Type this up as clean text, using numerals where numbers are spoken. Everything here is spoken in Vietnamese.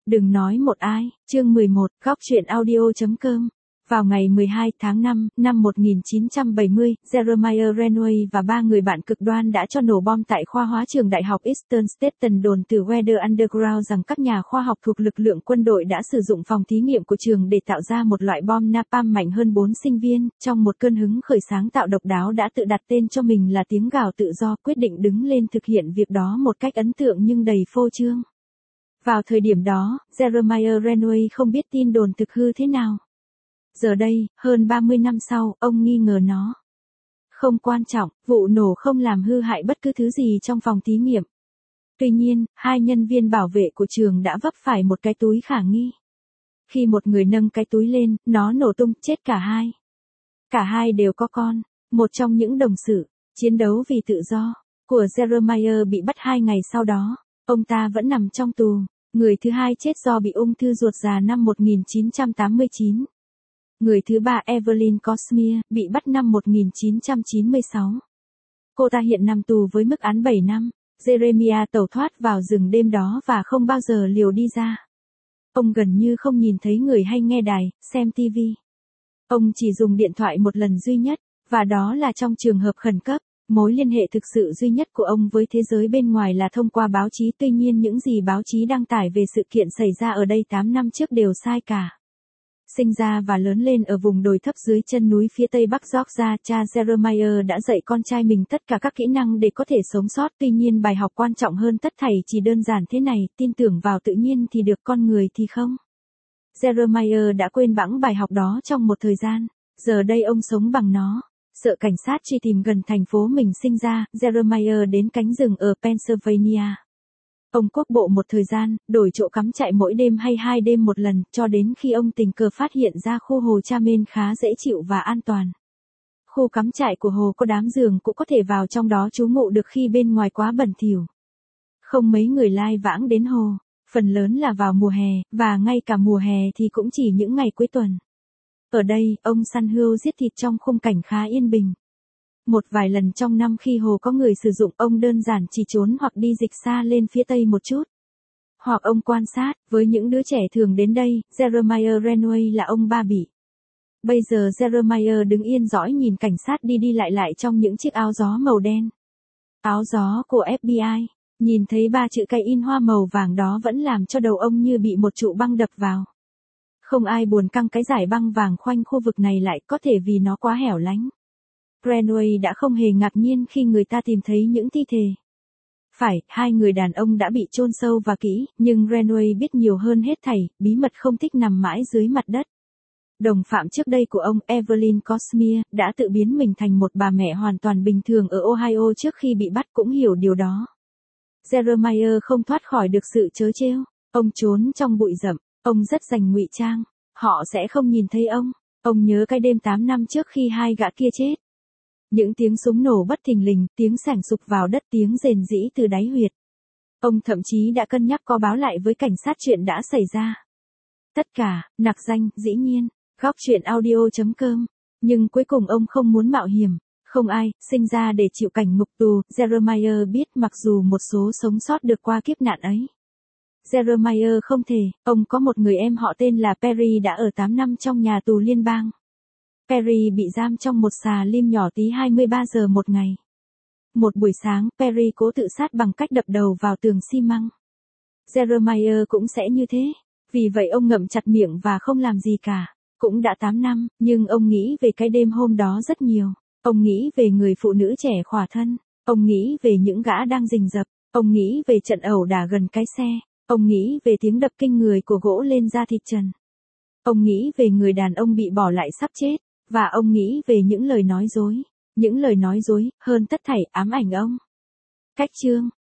Đừng nói một ai, chương 11, góc truyện audio.com. Vào ngày 12 tháng 5, năm 1970, Jeremiah Renway và 3 người bạn cực đoan đã cho nổ bom tại khoa hóa trường Đại học Eastern Staten đồn từ Weather Underground rằng các nhà khoa học thuộc lực lượng quân đội đã sử dụng phòng thí nghiệm của trường để tạo ra một loại bom napalm mạnh hơn 4 sinh viên, trong một cơn hứng khởi sáng tạo độc đáo đã tự đặt tên cho mình là tiếng gào tự do, quyết định đứng lên thực hiện việc đó một cách ấn tượng nhưng đầy phô trương. Vào thời điểm đó, Jeremiah Renway không biết tin đồn thực hư thế nào. Giờ đây, hơn 30 năm sau, ông nghi ngờ nó. Không quan trọng, vụ nổ không làm hư hại bất cứ thứ gì trong phòng thí nghiệm. Tuy nhiên, 2 nhân viên bảo vệ của trường đã vấp phải một cái túi khả nghi. Khi một người nâng cái túi lên, nó nổ tung, chết cả hai. Cả hai đều có con. Một trong những đồng sự, chiến đấu vì tự do, của Jeremiah bị bắt 2 ngày sau đó. Ông ta vẫn nằm trong tù. Người thứ hai chết do bị ung thư ruột già năm 1989. Người thứ ba Evelyn Cosmere, bị bắt năm 1996. Cô ta hiện nằm tù với mức án 7 năm. Jeremiah tẩu thoát vào rừng đêm đó và không bao giờ liều đi ra. Ông gần như không nhìn thấy người hay nghe đài, xem TV. Ông chỉ dùng điện thoại một lần duy nhất, và đó là trong trường hợp khẩn cấp. Mối liên hệ thực sự duy nhất của ông với thế giới bên ngoài là thông qua báo chí, tuy nhiên những gì báo chí đăng tải về sự kiện xảy ra ở đây 8 năm trước đều sai cả. Sinh ra và lớn lên ở vùng đồi thấp dưới chân núi phía tây bắc Georgia, cha Jeremiah đã dạy con trai mình tất cả các kỹ năng để có thể sống sót. Tuy nhiên bài học quan trọng hơn tất thảy chỉ đơn giản thế này, tin tưởng vào tự nhiên thì được, con người thì không. Jeremiah đã quên bẵng bài học đó trong một thời gian. Giờ đây ông sống bằng nó. Sợ cảnh sát truy tìm gần thành phố mình sinh ra, Jeremiah đến cánh rừng ở Pennsylvania. Ông quốc bộ một thời gian, đổi chỗ cắm trại mỗi đêm hay 2 đêm một lần, cho đến khi ông tình cờ phát hiện ra khu hồ Chamen khá dễ chịu và an toàn. Khu cắm trại của hồ có đám giường cũng có thể vào trong đó trú ngụ được khi bên ngoài quá bẩn thỉu. Không mấy người lai vãng đến hồ, phần lớn là vào mùa hè, và ngay cả mùa hè thì cũng chỉ những ngày cuối tuần. Ở đây, ông săn hươu giết thịt trong khung cảnh khá yên bình. Một vài lần trong năm khi hồ có người sử dụng, ông đơn giản chỉ trốn hoặc đi dịch xa lên phía tây một chút. Hoặc ông quan sát, với những đứa trẻ thường đến đây, Jeremiah Renway là ông ba bị. Bây giờ Jeremiah đứng yên dõi nhìn cảnh sát đi lại trong những chiếc áo gió màu đen. Áo gió của FBI, nhìn thấy 3 chữ cái in hoa màu vàng đó vẫn làm cho đầu ông như bị một trụ băng đập vào. Không ai buồn căng cái dải băng vàng khoanh khu vực này lại, có thể vì nó quá hẻo lánh. Renway đã không hề ngạc nhiên khi người ta tìm thấy những thi thể. Phải, 2 người đàn ông đã bị chôn sâu và kỹ, nhưng Renway biết nhiều hơn hết thảy, bí mật không thích nằm mãi dưới mặt đất. Đồng phạm trước đây của ông, Evelyn Cosmere, đã tự biến mình thành một bà mẹ hoàn toàn bình thường ở Ohio trước khi bị bắt, cũng hiểu điều đó. Jeremiah không thoát khỏi được sự trớ trêu. Ông trốn trong bụi rậm, ông rất rành ngụy trang. Họ sẽ không nhìn thấy ông. Ông nhớ cái đêm 8 năm trước khi 2 gã kia chết. Những tiếng súng nổ bất thình lình, tiếng sảng sục vào đất, tiếng rền rĩ từ đáy huyệt. Ông thậm chí đã cân nhắc có báo lại với cảnh sát chuyện đã xảy ra. Tất cả, nặc danh, dĩ nhiên, góc truyện audio.com. Nhưng cuối cùng ông không muốn mạo hiểm. Không ai sinh ra để chịu cảnh ngục tù. Jeremiah biết mặc dù một số sống sót được qua kiếp nạn ấy. Jeremiah không thể. Ông có một người em họ tên là Perry đã ở 8 năm trong nhà tù liên bang. Perry bị giam trong một xà lim nhỏ tí 23 giờ một ngày. Một buổi sáng, Perry cố tự sát bằng cách đập đầu vào tường xi măng. Jeremiah cũng sẽ như thế. Vì vậy ông ngậm chặt miệng và không làm gì cả. Cũng đã 8 năm, nhưng ông nghĩ về cái đêm hôm đó rất nhiều. Ông nghĩ về người phụ nữ trẻ khỏa thân. Ông nghĩ về những gã đang rình rập. Ông nghĩ về trận ẩu đả gần cái xe. Ông nghĩ về tiếng đập kinh người của gỗ lên da thịt trần. Ông nghĩ về người đàn ông bị bỏ lại sắp chết. Và ông nghĩ về những lời nói dối. Những lời nói dối, hơn tất thảy, ám ảnh ông. Cách chương